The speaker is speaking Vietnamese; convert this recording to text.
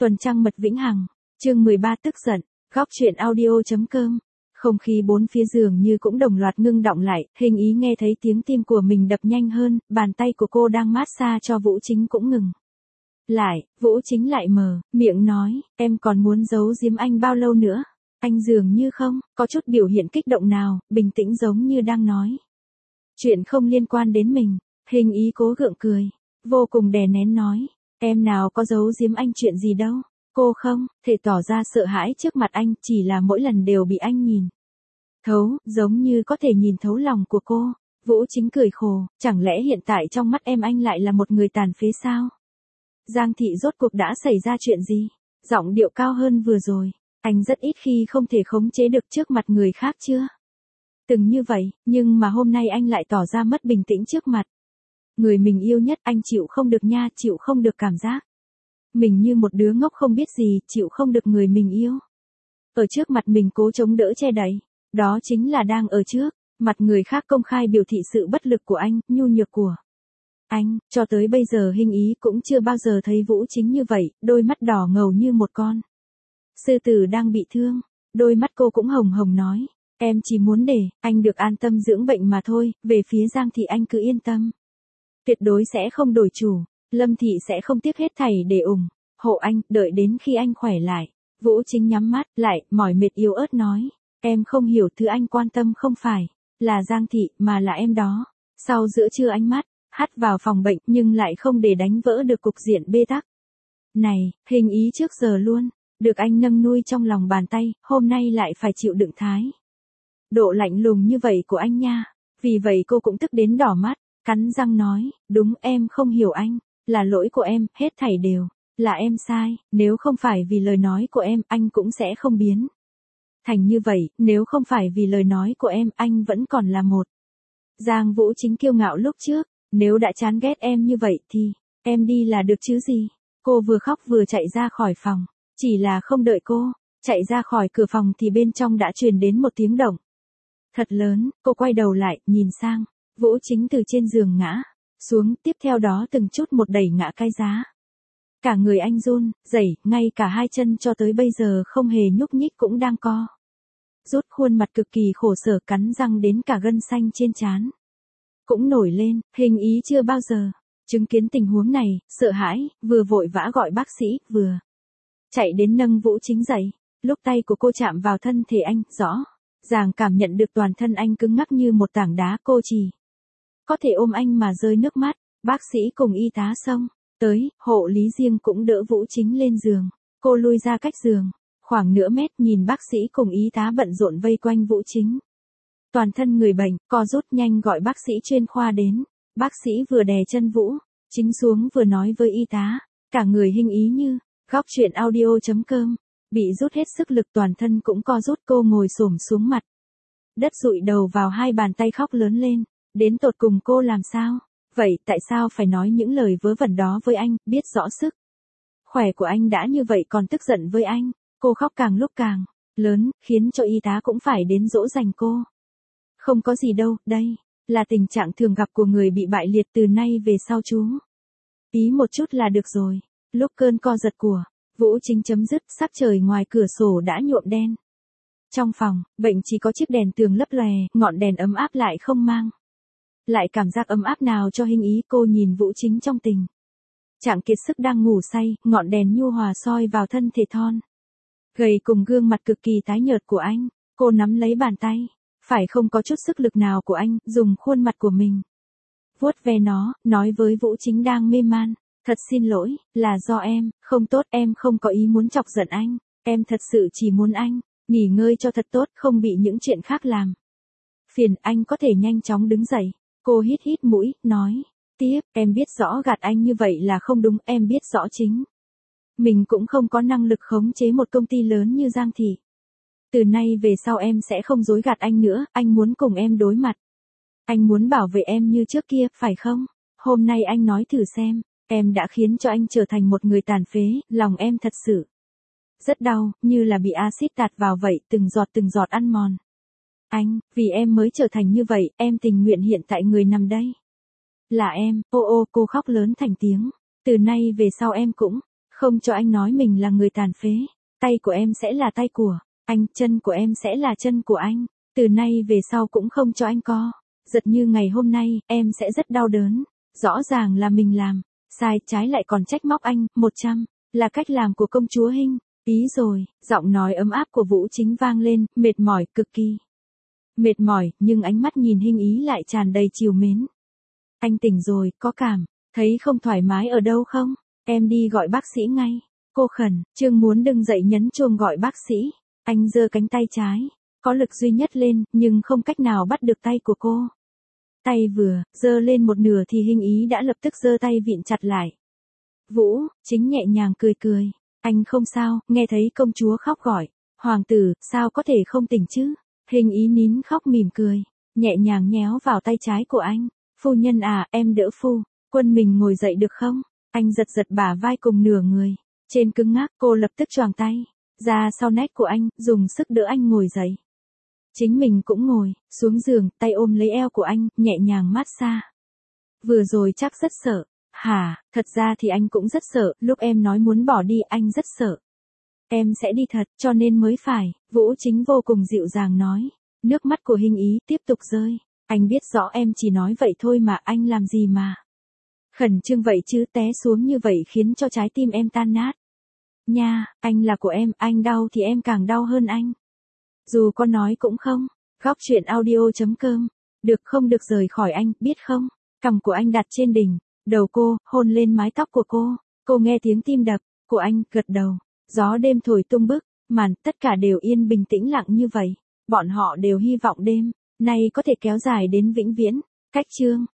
Tuần trăng mật vĩnh hằng, chương 13 tức giận, góc truyện audio.com. Không khí bốn phía giường như cũng đồng loạt ngưng đọng lại, Hình Ý nghe thấy tiếng tim của mình đập nhanh hơn, bàn tay của cô đang mát xa cho Vũ Chính cũng ngừng. Lại, Vũ Chính lại miệng nói, em còn muốn giấu giếm anh bao lâu nữa? Anh dường như không, có chút biểu hiện kích động nào, bình tĩnh giống như đang nói. Chuyện không liên quan đến mình, Hình Ý cố gượng cười, vô cùng đè nén nói. Em nào có giấu giếm anh chuyện gì đâu. Cô không thể tỏ ra sợ hãi trước mặt anh, chỉ là mỗi lần đều bị anh nhìn thấu, giống như có thể nhìn thấu lòng của cô. Vũ Chính cười khổ, chẳng lẽ hiện tại trong mắt em anh lại là một người tàn phế sao? Giang Thị rốt cuộc đã xảy ra chuyện gì? Giọng điệu cao hơn vừa rồi, anh rất ít khi không thể khống chế được trước mặt người khác chưa? Từng như vậy, nhưng mà hôm nay anh lại tỏ ra mất bình tĩnh trước mặt người mình yêu nhất. Anh chịu không được nha, chịu không được cảm giác mình như một đứa ngốc không biết gì, chịu không được người mình yêu ở trước mặt mình cố chống đỡ che đậy. Đó chính là đang ở trước mặt người khác công khai biểu thị sự bất lực của anh, nhu nhược của anh. Cho tới bây giờ Hình Ý cũng chưa bao giờ thấy Vũ Chính như vậy, đôi mắt đỏ ngầu như một con sư tử đang bị thương. Đôi mắt cô cũng hồng hồng nói, em chỉ muốn để anh được an tâm dưỡng bệnh mà thôi. Về phía Giang Thị anh cứ yên tâm, tuyệt đối sẽ không đổi chủ. Lâm Thị sẽ không tiếc hết thảy để ủng hộ anh, đợi đến khi anh khỏe lại. Vũ Chính nhắm mắt lại, mỏi mệt yếu ớt nói, em không hiểu, thứ anh quan tâm không phải là Giang Thị, mà là em đó. Sau giữa trưa ánh mắt hắt vào phòng bệnh, nhưng lại không để đánh vỡ được cục diện bế tắc này. Hình Ý trước giờ luôn được anh nâng nuôi trong lòng bàn tay, hôm nay lại phải chịu đựng thái độ lạnh lùng như vậy của anh nha. Vì vậy cô cũng tức đến đỏ mắt, cắn răng nói, đúng, em không hiểu anh, là lỗi của em, hết thảy đều là em sai. Nếu không phải vì lời nói của em, anh cũng sẽ không biến thành như vậy. Nếu không phải vì lời nói của em, anh vẫn còn là một Giang Vũ Chính kiêu ngạo lúc trước. Nếu đã chán ghét em như vậy thì em đi là được chứ gì. Cô vừa khóc vừa chạy ra khỏi phòng. Chỉ là không đợi cô chạy ra khỏi cửa phòng thì bên trong đã truyền đến một tiếng động thật lớn. Cô quay đầu lại, nhìn sang Vũ Chính từ trên giường ngã xuống, tiếp theo đó từng chút một đẩy ngã cái giá. Cả người anh run rẩy, ngay cả hai chân cho tới bây giờ không hề nhúc nhích cũng đang co rút, khuôn mặt cực kỳ khổ sở, cắn răng đến cả gân xanh trên trán cũng nổi lên. Hình Ý chưa bao giờ chứng kiến tình huống này, sợ hãi, vừa vội vã gọi bác sĩ, vừa chạy đến nâng Vũ Chính dậy. Lúc tay của cô chạm vào thân thể anh, rõ ràng cảm nhận được toàn thân anh cứng ngắc như một tảng đá. Cô chỉ có thể ôm anh mà rơi nước mắt. Bác sĩ cùng y tá xông tới, hộ lý riêng cũng đỡ Vũ Chính lên giường. Cô lui ra cách giường khoảng nửa mét, nhìn bác sĩ cùng y tá bận rộn vây quanh Vũ Chính. Toàn thân người bệnh co rút, nhanh gọi bác sĩ chuyên khoa đến. Bác sĩ vừa đè chân Vũ Chính xuống vừa nói với y tá. Cả người Hình Ý như góc truyện audio.com bị rút hết sức lực, toàn thân cũng co rút. Cô ngồi xổm xuống mặt đất, dụi đầu vào hai bàn tay khóc lớn lên. Đến tột cùng cô làm sao vậy? Tại sao phải nói những lời vớ vẩn đó với anh? Biết rõ sức khỏe của anh đã như vậy còn tức giận với anh. Cô khóc càng lúc càng lớn, khiến cho y tá cũng phải đến dỗ dành cô. Không có gì đâu, đây là tình trạng thường gặp của người bị bại liệt. Từ nay về sau chú ý một chút là được rồi. Lúc cơn co giật của Vũ Chính chấm dứt, sắc trời ngoài cửa sổ đã nhuộm đen. Trong phòng bệnh chỉ có chiếc đèn tường lấp lòe, ngọn đèn ấm áp lại không mang lại cảm giác ấm áp nào cho Hình Ý. Cô nhìn Vũ Chính trong tình trạng kiệt sức đang ngủ say, ngọn đèn nhu hòa soi vào thân thể thon gầy cùng gương mặt cực kỳ tái nhợt của anh. Cô nắm lấy bàn tay phải không có chút sức lực nào của anh, dùng khuôn mặt của mình vuốt ve nó, nói với Vũ Chính đang mê man, thật xin lỗi, là do em không tốt, em không có ý muốn chọc giận anh, em thật sự chỉ muốn anh nghỉ ngơi cho thật tốt, không bị những chuyện khác làm phiền. Anh có thể nhanh chóng đứng dậy. Cô hít hít mũi, nói tiếp, em biết rõ gạt anh như vậy là không đúng, em biết rõ chính mình cũng không có năng lực khống chế một công ty lớn như Giang Thị. Từ nay về sau em sẽ không dối gạt anh nữa, anh muốn cùng em đối mặt. Anh muốn bảo vệ em như trước kia, phải không? Hôm nay anh nói thử xem, em đã khiến cho anh trở thành một người tàn phế, lòng em thật sự rất đau, như là bị axit tạt vào vậy, từng giọt ăn mòn anh. Vì em mới trở thành như vậy, em tình nguyện hiện tại người nằm đây là em. Ô ô, cô khóc lớn thành tiếng. Từ nay về sau em cũng Không cho anh nói mình là người tàn phế. Tay của em sẽ là tay của anh, chân của em sẽ là chân của anh. Từ nay về sau cũng không cho anh co. Giật như ngày hôm nay, em sẽ rất đau đớn. Rõ ràng là mình làm sai, trái lại còn trách móc anh. 100 là cách làm của công chúa Hinh. Ý rồi, giọng nói ấm áp của Vũ Chính vang lên, mệt mỏi, cực kỳ mệt mỏi, nhưng ánh mắt nhìn Hinh Ý lại tràn đầy trìu mến. Anh tỉnh rồi, có cảm thấy không thoải mái ở đâu không? Em đi gọi bác sĩ ngay. Cô khẩn trương muốn đứng dậy nhấn chuông gọi bác sĩ. Anh giơ cánh tay trái, có lực duy nhất lên, nhưng không cách nào bắt được tay của cô. Tay vừa giơ lên một nửa thì Hinh Ý đã lập tức giơ tay vịn chặt lại. Vũ Chính nhẹ nhàng cười cười. Anh không sao, nghe thấy công chúa khóc gọi. Hoàng tử, sao có thể không tỉnh chứ? Hinh Ý nín khóc mỉm cười, nhẹ nhàng nhéo vào tay trái của anh. Phu nhân à, em đỡ phu quân mình ngồi dậy được không? Anh giật giật bả vai cùng nửa người. Trên cứng ngắc, cô lập tức choàng tay ra sau nách của anh, dùng sức đỡ anh ngồi dậy. Chính mình cũng ngồi xuống giường, tay ôm lấy eo của anh, nhẹ nhàng mát xa. Vừa rồi chắc rất sợ. Hả, thật ra thì anh cũng rất sợ, lúc em nói muốn bỏ đi anh rất sợ. Em sẽ đi thật, cho nên mới phải, Vũ Chính vô cùng dịu dàng nói. Nước mắt của Hinh Ý tiếp tục rơi. Anh biết rõ em chỉ nói vậy thôi mà, anh làm gì mà khẩn trương vậy chứ, té xuống như vậy khiến cho trái tim em tan nát. Nha, anh là của em, anh đau thì em càng đau hơn anh. Dù có nói cũng không. Góc chuyện audio.com. Được không được rời khỏi anh, biết không? Cằm của anh đặt trên đỉnh đầu cô, hôn lên mái tóc của cô. Cô nghe tiếng tim đập của anh, gật đầu. Gió đêm thổi tung bức màn, tất cả đều yên bình tĩnh lặng như vậy. Bọn họ đều hy vọng đêm nay có thể kéo dài đến vĩnh viễn. Cách chương